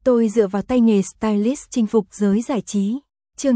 Tôi dựa vào tay nghề stylist chinh phục giới giải trí. Chương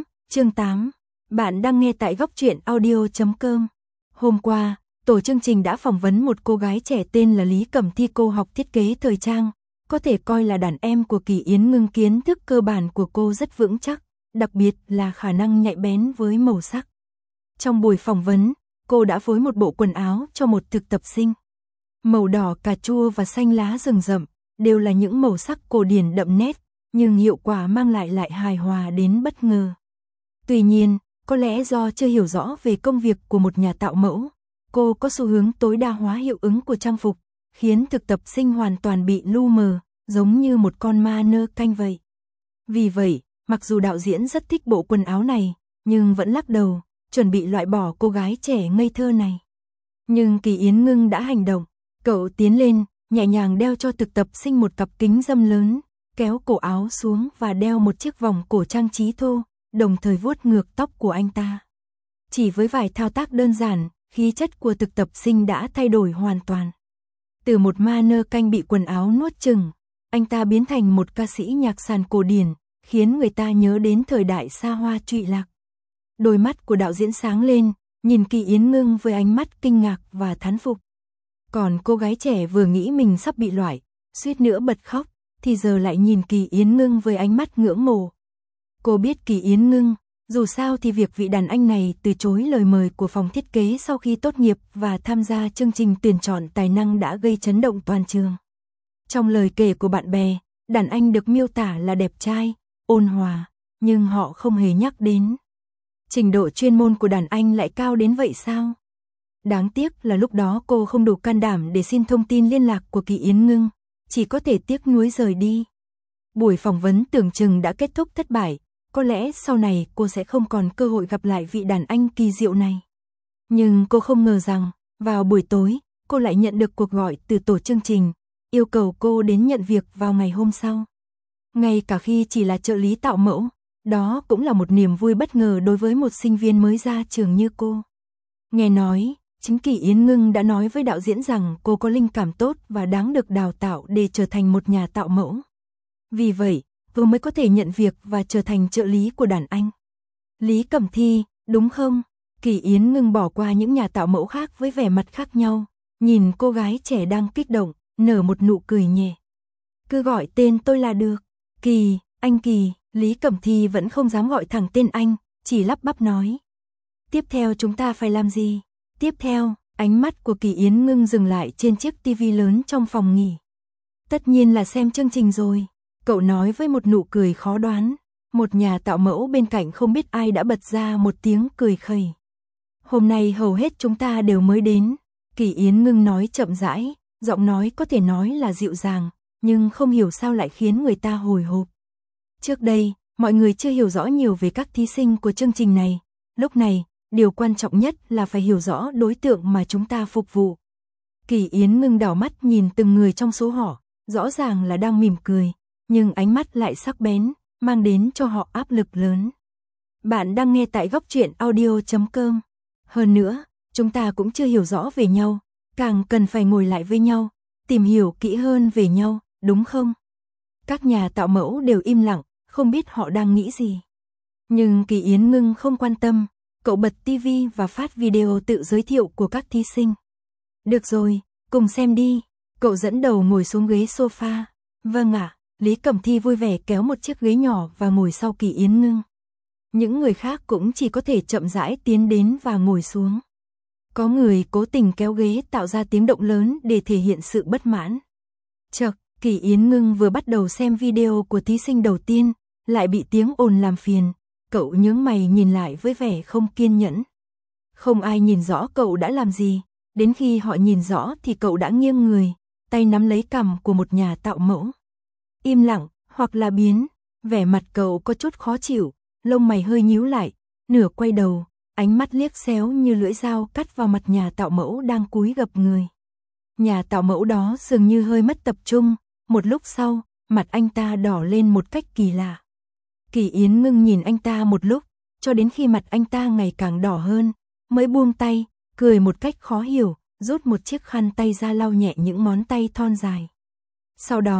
8. Bạn đang nghe tại góc truyện audio.com. Hôm qua, tổ chương trình đã phỏng vấn một cô gái trẻ tên là Lý Cẩm Thi. Cô học thiết kế thời trang, có thể coi là đàn em của Kỳ Yến Ngưng. Kiến thức cơ bản của cô rất vững chắc, đặc biệt là khả năng nhạy bén với màu sắc. Trong buổi phỏng vấn, cô đã phối một bộ quần áo cho một thực tập sinh. Màu đỏ cà chua và xanh lá rừng rậm đều là những màu sắc cổ điển đậm nét, nhưng hiệu quả mang lại hài hòa đến bất ngờ. Tuy nhiên, có lẽ do chưa hiểu rõ về công việc của một nhà tạo mẫu, cô có xu hướng tối đa hóa hiệu ứng của trang phục, khiến thực tập sinh hoàn toàn bị lu mờ, giống như một con ma nơ canh vậy. Vì vậy, mặc dù đạo diễn rất thích bộ quần áo này, nhưng vẫn lắc đầu, chuẩn bị loại bỏ cô gái trẻ ngây thơ này. Nhưng Kỳ Yến Ngưng đã hành động, cậu tiến lên, nhẹ nhàng đeo cho thực tập sinh một cặp kính râm lớn, kéo cổ áo xuống và đeo một chiếc vòng cổ trang trí thô, đồng thời vuốt ngược tóc của anh ta. Chỉ với vài thao tác đơn giản, khí chất của thực tập sinh đã thay đổi hoàn toàn. Từ một ma nơ canh bị quần áo nuốt chửng, anh ta biến thành một ca sĩ nhạc sàn cổ điển, khiến người ta nhớ đến thời đại xa hoa trụy lạc. Đôi mắt của đạo diễn sáng lên, nhìn Kỳ Yến Ngưng với ánh mắt kinh ngạc và thán phục. Còn cô gái trẻ vừa nghĩ mình sắp bị loại, suýt nữa bật khóc, thì giờ lại nhìn Kỳ Yến Ngưng với ánh mắt ngưỡng mộ. Cô biết Kỳ Yến Ngưng, dù sao thì việc vị đàn anh này từ chối lời mời của phòng thiết kế sau khi tốt nghiệp và tham gia chương trình tuyển chọn tài năng đã gây chấn động toàn trường. Trong lời kể của bạn bè, đàn anh được miêu tả là đẹp trai, ôn hòa, nhưng họ không hề nhắc đến trình độ chuyên môn của đàn anh lại cao đến vậy sao? Đáng tiếc là lúc đó cô không đủ can đảm để xin thông tin liên lạc của Kỳ Yến Ngưng, chỉ có thể tiếc nuối rời đi. Buổi phỏng vấn tưởng chừng đã kết thúc thất bại, có lẽ sau này cô sẽ không còn cơ hội gặp lại vị đàn anh kỳ diệu này. Nhưng cô không ngờ rằng, vào buổi tối, cô lại nhận được cuộc gọi từ tổ chương trình, yêu cầu cô đến nhận việc vào ngày hôm sau. Ngay cả khi chỉ là trợ lý tạo mẫu, đó cũng là một niềm vui bất ngờ đối với một sinh viên mới ra trường như cô. Nghe nói, chính Kỳ Yến Ngưng đã nói với đạo diễn rằng cô có linh cảm tốt và đáng được đào tạo để trở thành một nhà tạo mẫu. Vì vậy, cô mới có thể nhận việc và trở thành trợ lý của đàn anh. Lý Cẩm Thi, đúng không? Kỳ Yến Ngưng bỏ qua những nhà tạo mẫu khác với vẻ mặt khác nhau, nhìn cô gái trẻ đang kích động, nở một nụ cười nhẹ. Cứ gọi tên tôi là được. Kỳ, anh Kỳ. Lý Cẩm Thi vẫn không dám gọi thẳng tên anh, chỉ lắp bắp nói. Tiếp theo chúng ta phải làm gì? Tiếp theo, ánh mắt của Kỳ Yến Ngưng dừng lại trên chiếc tivi lớn trong phòng nghỉ. Tất nhiên là xem chương trình rồi, cậu nói với một nụ cười khó đoán. Một nhà tạo mẫu bên cạnh không biết ai đã bật ra một tiếng cười khẩy. Hôm nay hầu hết chúng ta đều mới đến, Kỳ Yến Ngưng nói chậm rãi, giọng nói có thể nói là dịu dàng, nhưng không hiểu sao lại khiến người ta hồi hộp. Trước đây, mọi người chưa hiểu rõ nhiều về các thí sinh của chương trình này. Lúc này, điều quan trọng nhất là phải hiểu rõ đối tượng mà chúng ta phục vụ. Kỳ Yến Ngưng đảo mắt nhìn từng người trong số họ, rõ ràng là đang mỉm cười, nhưng ánh mắt lại sắc bén, mang đến cho họ áp lực lớn. Bạn đang nghe tại góc truyện audio.com. Hơn nữa, chúng ta cũng chưa hiểu rõ về nhau, càng cần phải ngồi lại với nhau, tìm hiểu kỹ hơn về nhau, đúng không? Các nhà tạo mẫu đều im lặng, không biết họ đang nghĩ gì. Nhưng Kỳ Yến Ngưng không quan tâm, cậu bật tivi và phát video tự giới thiệu của các thí sinh. Được rồi, cùng xem đi. Cậu dẫn đầu ngồi xuống ghế sofa. Vâng ạ, Lý Cẩm Thi vui vẻ kéo một chiếc ghế nhỏ và ngồi sau Kỳ Yến Ngưng. Những người khác cũng chỉ có thể chậm rãi tiến đến và ngồi xuống. Có người cố tình kéo ghế tạo ra tiếng động lớn để thể hiện sự bất mãn. Chậc, Kỳ Yến Ngưng vừa bắt đầu xem video của thí sinh đầu tiên, lại bị tiếng ồn làm phiền. Cậu nhướng mày nhìn lại với vẻ không kiên nhẫn. Không ai nhìn rõ cậu đã làm gì, đến khi họ nhìn rõ thì cậu đã nghiêng người, tay nắm lấy cằm của một nhà tạo mẫu. Im lặng, hoặc là biến, vẻ mặt cậu có chút khó chịu, lông mày hơi nhíu lại, nửa quay đầu, ánh mắt liếc xéo như lưỡi dao cắt vào mặt nhà tạo mẫu đang cúi gập người. Nhà tạo mẫu đó dường như hơi mất tập trung, một lúc sau, mặt anh ta đỏ lên một cách kỳ lạ. Kỳ Yến Ngưng nhìn anh ta một lúc, cho đến khi mặt anh ta ngày càng đỏ hơn, mới buông tay, cười một cách khó hiểu, rút một chiếc khăn tay ra lau nhẹ những ngón tay thon dài. Sau đó,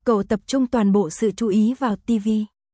cậu tập trung toàn bộ sự chú ý vào TV.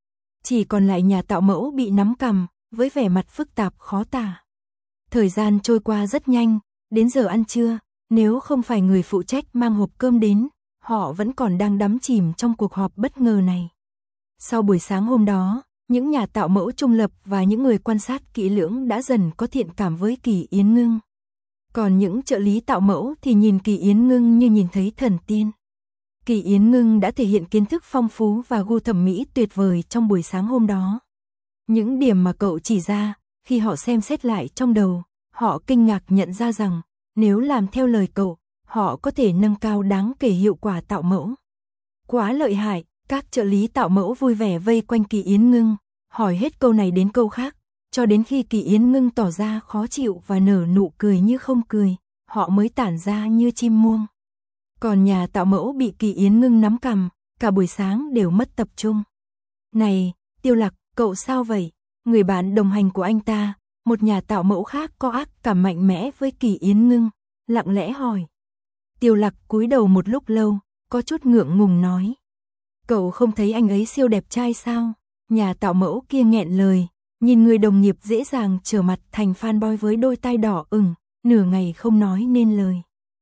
Chỉ còn lại nhà tạo mẫu bị nắm cằm, với vẻ mặt phức tạp khó tả. Thời gian trôi qua rất nhanh, đến giờ ăn trưa, nếu không phải người phụ trách mang hộp cơm đến, họ vẫn còn đang đắm chìm trong cuộc họp bất ngờ này. Sau buổi sáng hôm đó, những nhà tạo mẫu trung lập và những người quan sát kỹ lưỡng đã dần có thiện cảm với Kỳ Yến Ngưng. Còn những trợ lý tạo mẫu thì nhìn Kỳ Yến Ngưng như nhìn thấy thần tiên. Kỳ Yến Ngưng đã thể hiện kiến thức phong phú và gu thẩm mỹ tuyệt vời trong buổi sáng hôm đó. Những điểm mà cậu chỉ ra, khi họ xem xét lại trong đầu, họ kinh ngạc nhận ra rằng, nếu làm theo lời cậu, họ có thể nâng cao đáng kể hiệu quả tạo mẫu. Quá lợi hại, các trợ lý tạo mẫu vui vẻ vây quanh Kỳ Yến Ngưng, hỏi hết câu này đến câu khác, cho đến khi Kỳ Yến Ngưng tỏ ra khó chịu và nở nụ cười như không cười, họ mới tản ra như chim muông. Còn nhà tạo mẫu bị Kỳ Yến Ngưng nắm cằm, cả buổi sáng đều mất tập trung. Này, Tiêu Lạc, cậu sao vậy? Người bạn đồng hành của anh ta, một nhà tạo mẫu khác có ác cảm mạnh mẽ với Kỳ Yến Ngưng, lặng lẽ hỏi. Tiêu Lạc cúi đầu một lúc lâu, có chút ngượng ngùng nói. Cậu không thấy anh ấy siêu đẹp trai sao? Nhà tạo mẫu kia nghẹn lời, nhìn người đồng nghiệp dễ dàng trở mặt thành fanboy với đôi tai đỏ ửng, nửa ngày không nói nên lời.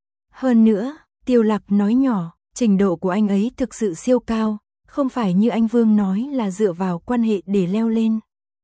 Hơn nữa, Tiêu Lạc nói nhỏ, trình độ của anh ấy thực sự siêu cao, không phải như anh Vương nói là dựa vào quan hệ để leo lên.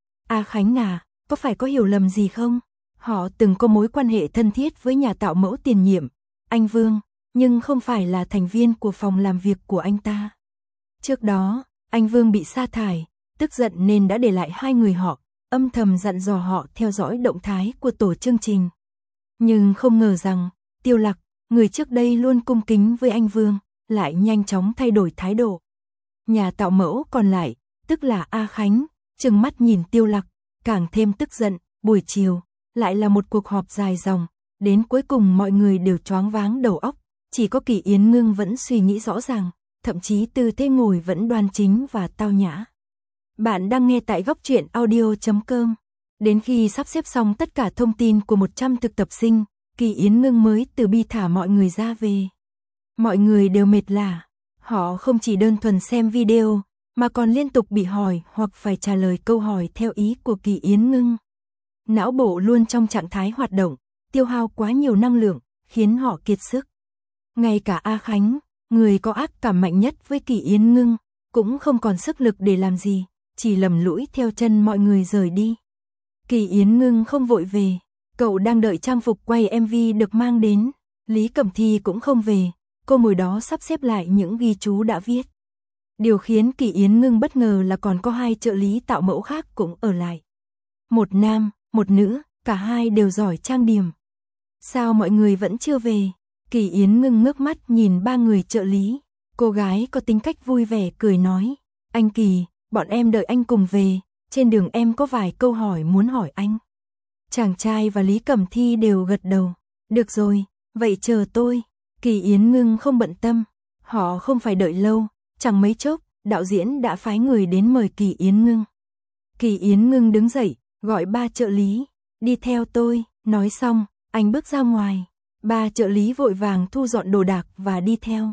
A Khánh à, có phải có hiểu lầm gì không? Họ từng có mối quan hệ thân thiết với nhà tạo mẫu tiền nhiệm, anh Vương, nhưng không phải là thành viên của phòng làm việc của anh ta. Trước đó, anh Vương bị sa thải, tức giận nên đã để lại hai người họ, âm thầm dặn dò họ theo dõi động thái của tổ chương trình. Nhưng không ngờ rằng, Tiêu Lạc, người trước đây luôn cung kính với anh Vương, lại nhanh chóng thay đổi thái độ. Nhà tạo mẫu còn lại, tức là A Khánh, trừng mắt nhìn Tiêu Lạc, càng thêm tức giận. Buổi chiều, lại là một cuộc họp dài dòng, đến cuối cùng mọi người đều choáng váng đầu óc, chỉ có Kỳ Yến Ngưng vẫn suy nghĩ rõ ràng, thậm chí tư thế ngồi vẫn đoan chính và tao nhã. Bạn đang nghe tại góc truyện audio.com. Đến khi sắp xếp xong tất cả thông tin của 100 thực tập sinh, Kỳ Yến Ngưng mới từ bi thả mọi người ra về. Mọi người đều mệt lả, họ không chỉ đơn thuần xem video, mà còn liên tục bị hỏi hoặc phải trả lời câu hỏi theo ý của Kỳ Yến Ngưng. Não bộ luôn trong trạng thái hoạt động, tiêu hao quá nhiều năng lượng, khiến họ kiệt sức. Ngay cả A Khánh, người có ác cảm mạnh nhất với Kỳ Yến Ngưng, cũng không còn sức lực để làm gì, chỉ lầm lũi theo chân mọi người rời đi. Kỳ Yến Ngưng không vội về, cậu đang đợi trang phục quay MV được mang đến. Lý Cẩm Thi cũng không về, cô ngồi đó sắp xếp lại những ghi chú đã viết. Điều khiến Kỳ Yến Ngưng bất ngờ là còn có hai trợ lý tạo mẫu khác cũng ở lại. Một nam, một nữ, cả hai đều giỏi trang điểm. Sao mọi người vẫn chưa về? Kỳ Yến Ngưng ngước mắt nhìn ba người trợ lý. Cô gái có tính cách vui vẻ cười nói. Anh Kỳ, bọn em đợi anh cùng về, trên đường em có vài câu hỏi muốn hỏi anh. Chàng trai và Lý Cẩm Thi đều gật đầu. Được rồi, vậy chờ tôi. Kỳ Yến Ngưng không bận tâm. Họ không phải đợi lâu, chẳng mấy chốc, đạo diễn đã phái người đến mời Kỳ Yến Ngưng. Kỳ Yến Ngưng đứng dậy, gọi ba trợ lý, đi theo tôi, nói xong, anh bước ra ngoài. Ba trợ lý vội vàng thu dọn đồ đạc và đi theo.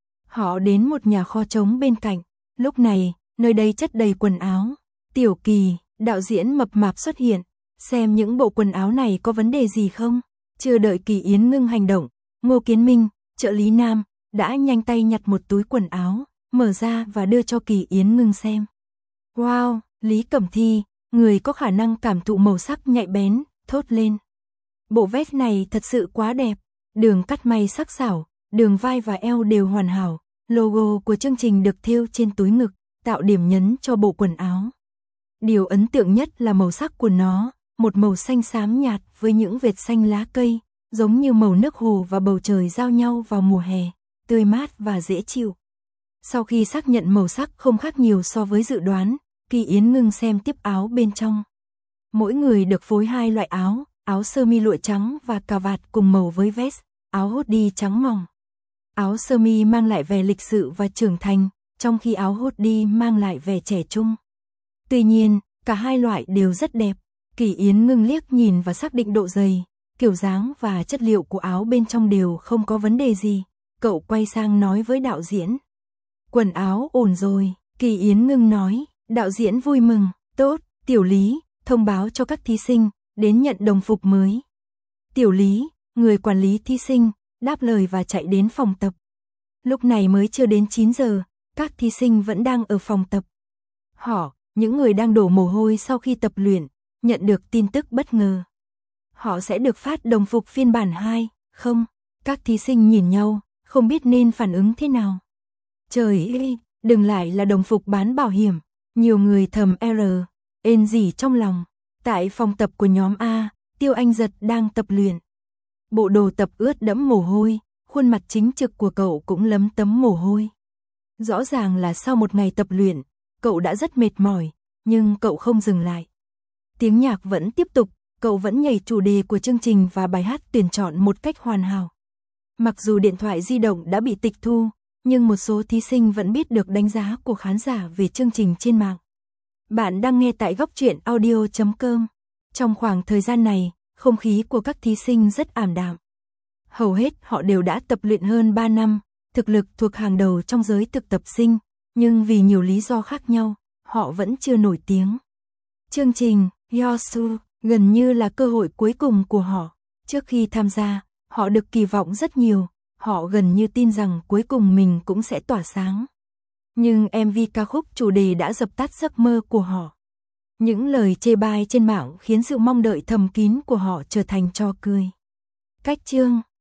Họ đến một nhà kho trống bên cạnh, lúc này, nơi đây chất đầy quần áo. Tiểu Kỳ, đạo diễn mập mạp xuất hiện, xem những bộ quần áo này có vấn đề gì không. Chưa đợi Kỳ Yến Ngưng hành động, Ngô Kiến Minh, trợ lý nam, đã nhanh tay nhặt một túi quần áo, mở ra và đưa cho Kỳ Yến Ngưng xem. Wow, Lý Cẩm Thi, người có khả năng cảm thụ màu sắc nhạy bén, thốt lên. Bộ vest này thật sự quá đẹp, đường cắt may sắc sảo, đường vai và eo đều hoàn hảo, logo của chương trình được thêu trên túi ngực, tạo điểm nhấn cho bộ quần áo. Điều ấn tượng nhất là màu sắc của nó, một màu xanh xám nhạt với những vệt xanh lá cây, giống như màu nước hồ và bầu trời giao nhau vào mùa hè, tươi mát và dễ chịu. Sau khi xác nhận màu sắc không khác nhiều so với dự đoán, Kỳ Yến Ngưng xem tiếp áo bên trong. Mỗi người được phối hai loại áo, áo sơ mi lụa trắng và cà vạt cùng màu với vest, áo hoodie trắng mỏng. Áo sơ mi mang lại vẻ lịch sự và trưởng thành, trong khi áo hoodie mang lại vẻ trẻ trung. Tuy nhiên, cả hai loại đều rất đẹp. Kỳ Yến Ngưng liếc nhìn và xác định độ dày, kiểu dáng và chất liệu của áo bên trong đều không có vấn đề gì. Cậu quay sang nói với đạo diễn. Quần áo ổn rồi, Kỳ Yến ngưng nói, đạo diễn vui mừng, tốt, Tiểu Lý, thông báo cho các thí sinh, đến nhận đồng phục mới. Tiểu Lý, người quản lý thí sinh, đáp lời và chạy đến phòng tập. Lúc này mới chưa đến 9 giờ, các thí sinh vẫn đang ở phòng tập. Họ, những người đang đổ mồ hôi sau khi tập luyện, nhận được tin tức bất ngờ. Họ sẽ được phát đồng phục phiên bản 2, không? Các thí sinh nhìn nhau, không biết nên phản ứng thế nào. Trời ơi, đừng lại là đồng phục bán bảo hiểm. Nhiều người thầm ên gì trong lòng. Tại phòng tập của nhóm A, Tiêu Anh Giật đang tập luyện. Bộ đồ tập ướt đẫm mồ hôi, khuôn mặt chính trực của cậu cũng lấm tấm mồ hôi. Rõ ràng là sau một ngày tập luyện, cậu đã rất mệt mỏi, nhưng cậu không dừng lại. Tiếng nhạc vẫn tiếp tục, cậu vẫn nhảy chủ đề của chương trình và bài hát tuyển chọn một cách hoàn hảo. Mặc dù điện thoại di động đã bị tịch thu, nhưng một số thí sinh vẫn biết được đánh giá của khán giả về chương trình trên mạng. Bạn đang nghe tại Góc Truyện Audio.com. Trong khoảng thời gian này, không khí của các thí sinh rất ảm đạm. Hầu hết họ đều đã tập luyện hơn 3 năm, thực lực thuộc hàng đầu trong giới thực tập sinh, nhưng vì nhiều lý do khác nhau, họ vẫn chưa nổi tiếng. Chương trình Yosu gần như là cơ hội cuối cùng của họ. Trước khi tham gia, họ được kỳ vọng rất nhiều, họ gần như tin rằng cuối cùng mình cũng sẽ tỏa sáng. Nhưng MV ca khúc chủ đề đã dập tắt giấc mơ của họ. Những lời chê bai trên mạng khiến sự mong đợi thầm kín của họ trở thành trò cười. Cách chương